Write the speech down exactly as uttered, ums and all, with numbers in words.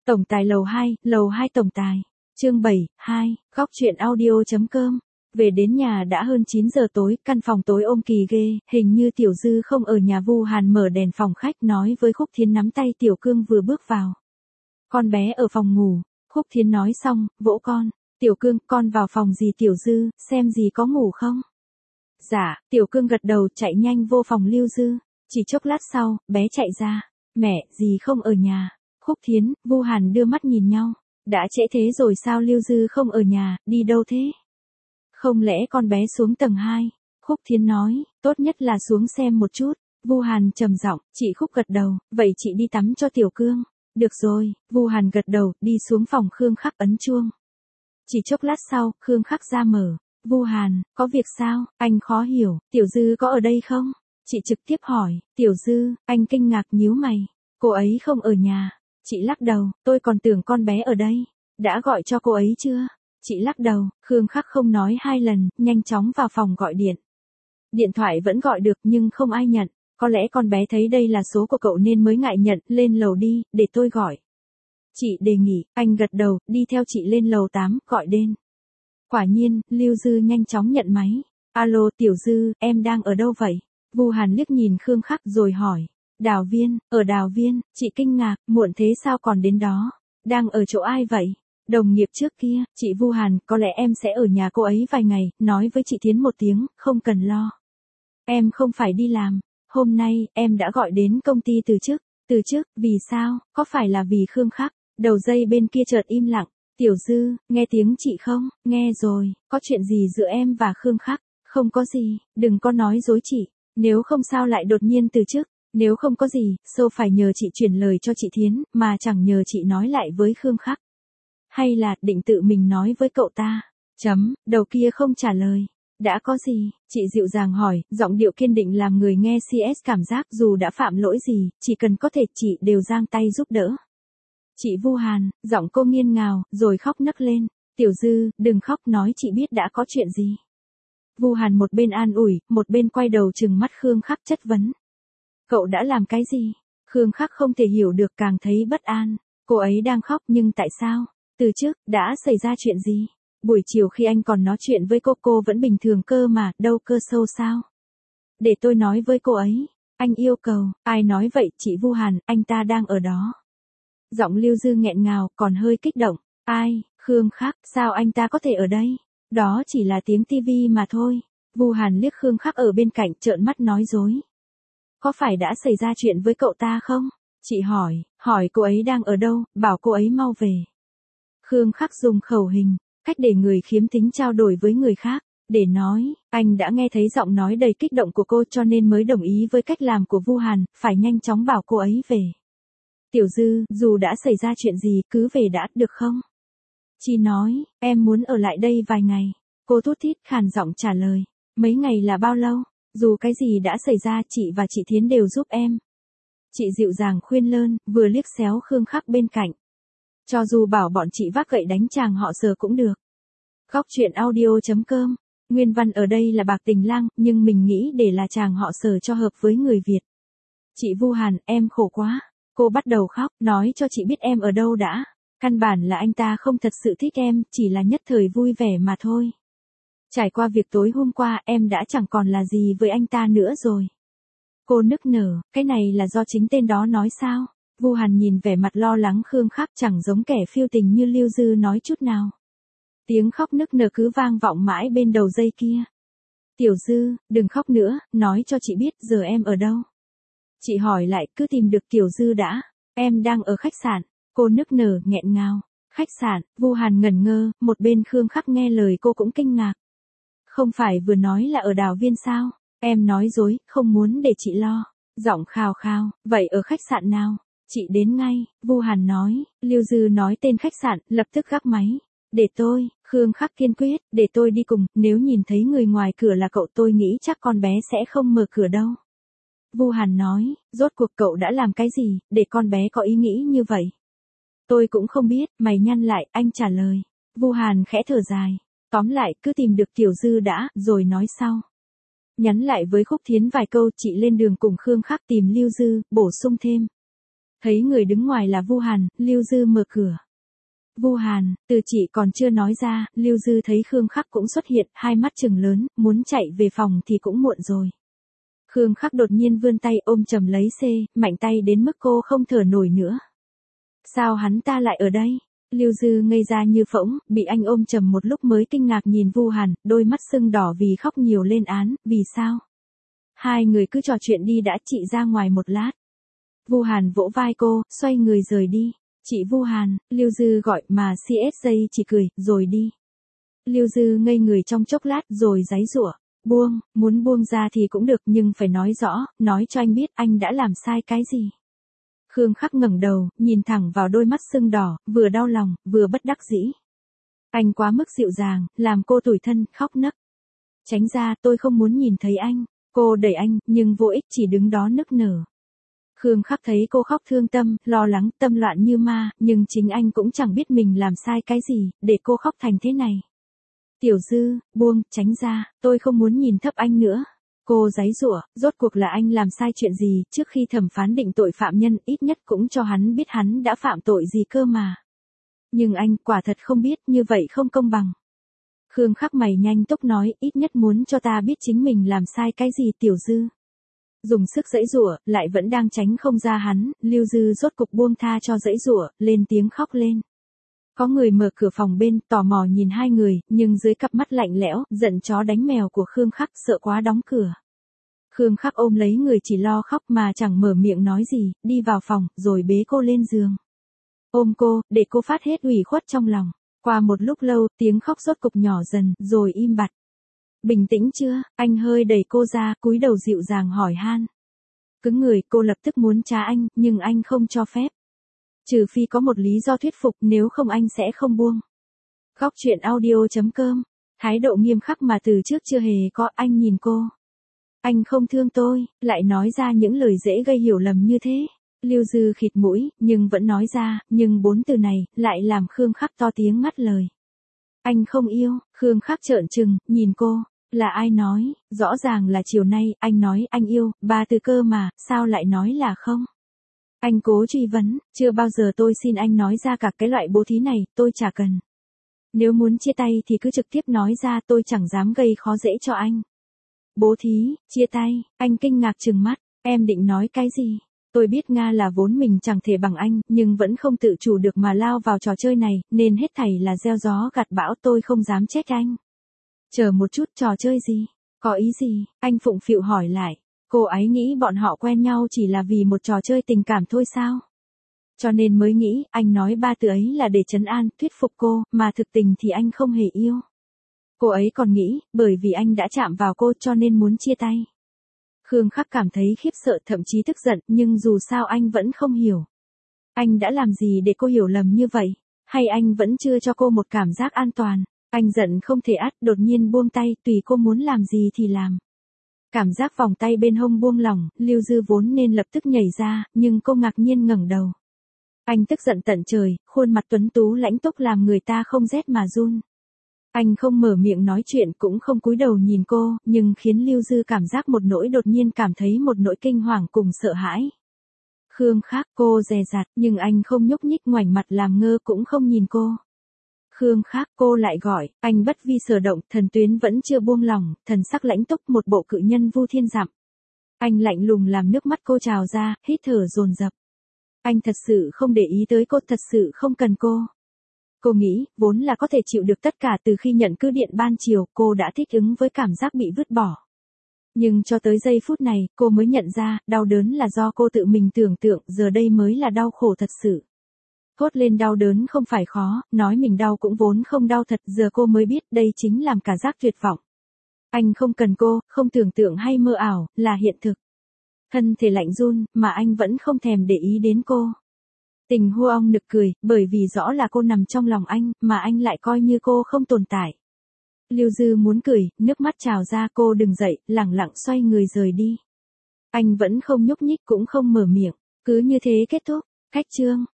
Tổng tài lầu hai, lầu hai tổng tài. Chương bảy, hai, góc truyện audio.com. Về đến nhà đã hơn chín giờ tối, căn phòng tối ôm kỳ ghê, hình như Tiểu Dư không ở nhà. Vu Hàn mở đèn phòng khách nói với Khúc Thiến, nắm tay Tiểu Cương vừa bước vào. Con bé ở phòng ngủ. Khúc Thiến nói xong, vỗ con. Tiểu Cương, con vào phòng gì? Tiểu Dư, xem gì có ngủ không? Dạ, Tiểu Cương gật đầu, chạy nhanh vô phòng Lưu Dư. Chỉ chốc lát sau, bé chạy ra. Mẹ, dì không ở nhà. Khúc Thiến, Vu Hàn đưa mắt nhìn nhau. Đã trễ thế rồi sao? Lưu Dư không ở nhà, đi đâu thế? Không lẽ con bé xuống tầng hai? Khúc Thiến nói, tốt nhất là xuống xem một chút. Vu Hàn trầm giọng, chị Khúc gật đầu, vậy chị đi tắm cho Tiểu Cương. Được rồi, Vu Hàn gật đầu, đi xuống phòng Khương Khắc ấn chuông. Chỉ chốc lát sau, Khương Khắc ra mở. Vu Hàn, có việc sao? Anh khó hiểu, Tiểu Dư có ở đây không? Chị trực tiếp hỏi, Tiểu Dư, anh kinh ngạc nhíu mày. Cô ấy không ở nhà. Chị lắc đầu, tôi còn tưởng con bé ở đây. Đã gọi cho cô ấy chưa? Chị lắc đầu, Khương Khắc không nói hai lần, nhanh chóng vào phòng gọi điện. Điện thoại vẫn gọi được nhưng không ai nhận. Có lẽ con bé thấy đây là số của cậu nên mới ngại nhận. Lên lầu đi, để tôi gọi. Chị đề nghị. Anh gật đầu, đi theo chị lên lầu tám, gọi đến. Quả nhiên, Lưu Dư nhanh chóng nhận máy. Alo, Tiểu Dư, em đang ở đâu vậy? Vu Hàn liếc nhìn Khương Khắc rồi hỏi. Đào Viên, ở Đào Viên. Chị kinh ngạc, muộn thế sao còn đến đó? Đang ở chỗ ai vậy? Đồng nghiệp trước kia. Chị Vu Hàn, có lẽ em sẽ ở nhà cô ấy vài ngày. Nói với chị Thiến một tiếng, không cần lo. Em không phải đi làm. Hôm nay, em đã gọi đến công ty từ chức. Từ chức, vì sao? Có phải là vì Khương Khắc? Đầu dây bên kia chợt im lặng. Tiểu Dư, nghe tiếng chị không? Nghe rồi, có chuyện gì giữa em và Khương Khắc? Không có gì, đừng có nói dối chị. Nếu không sao lại đột nhiên từ chức? Nếu không có gì, sao phải nhờ chị chuyển lời cho chị Thiến, mà chẳng nhờ chị nói lại với Khương Khắc? Hay là định tự mình nói với cậu ta? Chấm, đầu kia không trả lời. Đã có gì? Chị dịu dàng hỏi, giọng điệu kiên định làm người nghe xê ét cảm giác dù đã phạm lỗi gì, chỉ cần có thể chị đều giang tay giúp đỡ. Chị Vu Hàn, giọng cô nghiêng ngào, rồi khóc nấc lên. Tiểu Dư, đừng khóc, nói chị biết đã có chuyện gì. Vu Hàn một bên an ủi, một bên quay đầu trừng mắt Khương Khắc chất vấn. Cậu đã làm cái gì? Khương Khắc không thể hiểu được, càng thấy bất an. Cô ấy đang khóc nhưng tại sao? Từ trước, đã xảy ra chuyện gì? Buổi chiều khi anh còn nói chuyện với cô, cô vẫn bình thường cơ mà, đâu cơ sâu sao? Để tôi nói với cô ấy. Anh yêu cầu, ai nói vậy? Chị Vu Hàn, anh ta đang ở đó. Giọng Lưu Dư nghẹn ngào, còn hơi kích động. Ai? Khương Khắc, sao anh ta có thể ở đây? Đó chỉ là tiếng tivi mà thôi. Vu Hàn liếc Khương Khắc ở bên cạnh, trợn mắt nói dối. Có phải đã xảy ra chuyện với cậu ta không? Chị hỏi, hỏi cô ấy đang ở đâu, bảo cô ấy mau về. Khương Khắc dùng khẩu hình, cách để người khiếm thính trao đổi với người khác, để nói, anh đã nghe thấy giọng nói đầy kích động của cô cho nên mới đồng ý với cách làm của Vu Hàn, phải nhanh chóng bảo cô ấy về. Tiểu Dư, dù đã xảy ra chuyện gì, cứ về đã, được không? Chị nói, em muốn ở lại đây vài ngày. Cô thút thít khàn giọng trả lời. Mấy ngày là bao lâu? Dù cái gì đã xảy ra, chị và chị Thiến đều giúp em. Chị dịu dàng khuyên lơn, vừa liếc xéo Khương Khắc bên cạnh. Cho dù bảo bọn chị vác gậy đánh chàng họ Sở cũng được. Góc truyện audio.com. Nguyên văn ở đây là Bạc Tình Lang, nhưng mình nghĩ để là chàng họ Sở cho hợp với người Việt. Chị Vu Hàn, em khổ quá. Cô bắt đầu khóc, nói cho chị biết em ở đâu đã. Căn bản là anh ta không thật sự thích em, chỉ là nhất thời vui vẻ mà thôi. Trải qua việc tối hôm qua, em đã chẳng còn là gì với anh ta nữa rồi. Cô nức nở, cái này là do chính tên đó nói sao? Vu Hàn nhìn vẻ mặt lo lắng Khương Khắc, chẳng giống kẻ phiêu tình như Lưu Dư nói chút nào. Tiếng khóc nức nở cứ vang vọng mãi bên đầu dây kia. Tiểu Dư, đừng khóc nữa, nói cho chị biết giờ em ở đâu. Chị hỏi lại, cứ tìm được Tiểu Dư đã. Em đang ở khách sạn. Cô nức nở, nghẹn ngào. Khách sạn. Vu Hàn ngẩn ngơ, một bên Khương Khắc nghe lời cô cũng kinh ngạc. Không phải vừa nói là ở Đào Viên sao? Em nói dối, không muốn để chị lo. Giọng khào khào, vậy ở khách sạn nào? Chị đến ngay, Vu Hàn nói. Lưu Dư nói tên khách sạn, lập tức gác máy. Để tôi, Khương Khắc kiên quyết, để tôi đi cùng, nếu nhìn thấy người ngoài cửa là cậu tôi nghĩ chắc con bé sẽ không mở cửa đâu. Vu Hàn nói, rốt cuộc cậu đã làm cái gì, để con bé có ý nghĩ như vậy? Tôi cũng không biết, mày nhăn lại, anh trả lời. Vu Hàn khẽ thở dài. Tóm lại, cứ tìm được Tiểu Dư đã, rồi nói sau. Nhắn lại với Khúc Thiến vài câu, chị lên đường cùng Khương Khắc tìm Lưu Dư, bổ sung thêm. Thấy người đứng ngoài là Vu Hàn, Lưu Dư mở cửa. Vu Hàn, từ chị còn chưa nói ra, Lưu Dư thấy Khương Khắc cũng xuất hiện, hai mắt trừng lớn, muốn chạy về phòng thì cũng muộn rồi. Khương Khắc đột nhiên vươn tay ôm chầm lấy C, mạnh tay đến mức cô không thở nổi nữa. Sao hắn ta lại ở đây? Lưu Dư ngây ra như phỗng, bị anh ôm chầm một lúc mới kinh ngạc nhìn Vu Hàn, đôi mắt sưng đỏ vì khóc nhiều lên án, vì sao? Hai người cứ trò chuyện đi đã, chị ra ngoài một lát. Vu Hàn vỗ vai cô, xoay người rời đi. Chị Vu Hàn, Lưu Dư gọi mà xê ét gi chỉ cười, rồi đi. Lưu Dư ngây người trong chốc lát rồi giãy giụa. Buông, muốn buông ra thì cũng được nhưng phải nói rõ, nói cho anh biết anh đã làm sai cái gì. Khương Khắc ngẩng đầu, nhìn thẳng vào đôi mắt sưng đỏ, vừa đau lòng, vừa bất đắc dĩ. Anh quá mức dịu dàng, làm cô tủi thân, khóc nấc. Tránh ra, tôi không muốn nhìn thấy anh. Cô đẩy anh, nhưng vô ích chỉ đứng đó nức nở. Khương Khắc thấy cô khóc thương tâm, lo lắng, tâm loạn như ma, nhưng chính anh cũng chẳng biết mình làm sai cái gì, để cô khóc thành thế này. Tiểu Dư, buông, tránh ra, tôi không muốn nhìn thấp anh nữa. Cô giãy giụa, rốt cuộc là anh làm sai chuyện gì, trước khi thẩm phán định tội phạm nhân, ít nhất cũng cho hắn biết hắn đã phạm tội gì cơ mà. Nhưng anh, quả thật không biết, như vậy không công bằng. Khương Khắc mày nhanh túc nói, ít nhất muốn cho ta biết chính mình làm sai cái gì. Tiểu Dư dùng sức giãy giụa, lại vẫn đang tránh không ra hắn, Lưu Dư rốt cục buông tha cho giãy giụa, lên tiếng khóc lên. Có người mở cửa phòng bên, tò mò nhìn hai người, nhưng dưới cặp mắt lạnh lẽo, giận chó đánh mèo của Khương Khắc, sợ quá đóng cửa. Khương Khắc ôm lấy người chỉ lo khóc mà chẳng mở miệng nói gì, đi vào phòng, rồi bế cô lên giường. Ôm cô, để cô phát hết ủy khuất trong lòng. Qua một lúc lâu, tiếng khóc rốt cục nhỏ dần, rồi im bặt. Bình tĩnh chưa? Anh hơi đẩy cô ra, cúi đầu dịu dàng hỏi han. Cứng người, cô lập tức muốn trá anh, nhưng anh không cho phép. Trừ phi có một lý do thuyết phục, nếu không anh sẽ không buông. Góc truyện audio chấm com. Thái độ nghiêm khắc mà từ trước chưa hề có. Anh nhìn cô. Anh không thương tôi, lại nói ra những lời dễ gây hiểu lầm như thế. Lưu Dư khịt mũi, nhưng vẫn nói ra, nhưng bốn từ này, lại làm Khương Khắc to tiếng ngắt lời. Anh không yêu. Khương Khắc trợn trừng, nhìn cô. Là ai nói? Rõ ràng là chiều nay, anh nói anh yêu, ba từ cơ mà, sao lại nói là không? Anh cố truy vấn, chưa bao giờ tôi xin anh nói ra cả cái loại bố thí này, tôi chả cần. Nếu muốn chia tay thì cứ trực tiếp nói ra, tôi chẳng dám gây khó dễ cho anh. Bố thí, chia tay, anh kinh ngạc trừng mắt, em định nói cái gì? Tôi biết Nga là vốn mình chẳng thể bằng anh, nhưng vẫn không tự chủ được mà lao vào trò chơi này, nên hết thảy là gieo gió gặt bão, tôi không dám trách anh. Chờ một chút, trò chơi gì? Có ý gì? Anh phụng phịu hỏi lại. Cô ấy nghĩ bọn họ quen nhau chỉ là vì một trò chơi tình cảm thôi sao? Cho nên mới nghĩ, anh nói ba từ ấy là để trấn an, thuyết phục cô, mà thực tình thì anh không hề yêu. Cô ấy còn nghĩ, bởi vì anh đã chạm vào cô cho nên muốn chia tay. Khương Khắc cảm thấy khiếp sợ, thậm chí tức giận, nhưng dù sao anh vẫn không hiểu. Anh đã làm gì để cô hiểu lầm như vậy? Hay anh vẫn chưa cho cô một cảm giác an toàn? Anh giận không thể át, đột nhiên buông tay, tùy cô muốn làm gì thì làm. Cảm giác vòng tay bên hông buông lỏng, Lưu Dư vốn nên lập tức nhảy ra, nhưng cô ngạc nhiên ngẩng đầu. Anh tức giận tận trời, khuôn mặt tuấn tú lãnh túc làm người ta không rét mà run. Anh không mở miệng nói chuyện cũng không cúi đầu nhìn cô, nhưng khiến Lưu Dư cảm giác một nỗi đột nhiên cảm thấy một nỗi kinh hoàng cùng sợ hãi. Khương Khắc, cô dè dặt, nhưng anh không nhúc nhích, ngoảnh mặt làm ngơ cũng không nhìn cô. Khương Khắc, cô lại gọi, anh bất vi sở động, thần tuyến vẫn chưa buông lỏng, thần sắc lãnh túc, một bộ cự nhân vu thiên dặm. Anh lạnh lùng làm nước mắt cô trào ra, hít thở dồn dập. Anh thật sự không để ý tới cô, thật sự không cần cô. Cô nghĩ, vốn là có thể chịu được tất cả từ khi nhận cứ điện ban chiều, cô đã thích ứng với cảm giác bị vứt bỏ. Nhưng cho tới giây phút này, cô mới nhận ra, đau đớn là do cô tự mình tưởng tượng, giờ đây mới là đau khổ thật sự. Thốt lên đau đớn không phải khó, nói mình đau cũng vốn không đau thật, giờ cô mới biết đây chính làm cả giác tuyệt vọng. Anh không cần cô, không tưởng tượng hay mơ ảo, là hiện thực. Thân thể lạnh run, mà anh vẫn không thèm để ý đến cô. Tình Huong nực cười, bởi vì rõ là cô nằm trong lòng anh, mà anh lại coi như cô không tồn tại. Lưu Dư muốn cười, nước mắt trào ra, cô đừng dậy, lẳng lặng xoay người rời đi. Anh vẫn không nhúc nhích cũng không mở miệng, cứ như thế kết thúc. Khách trương.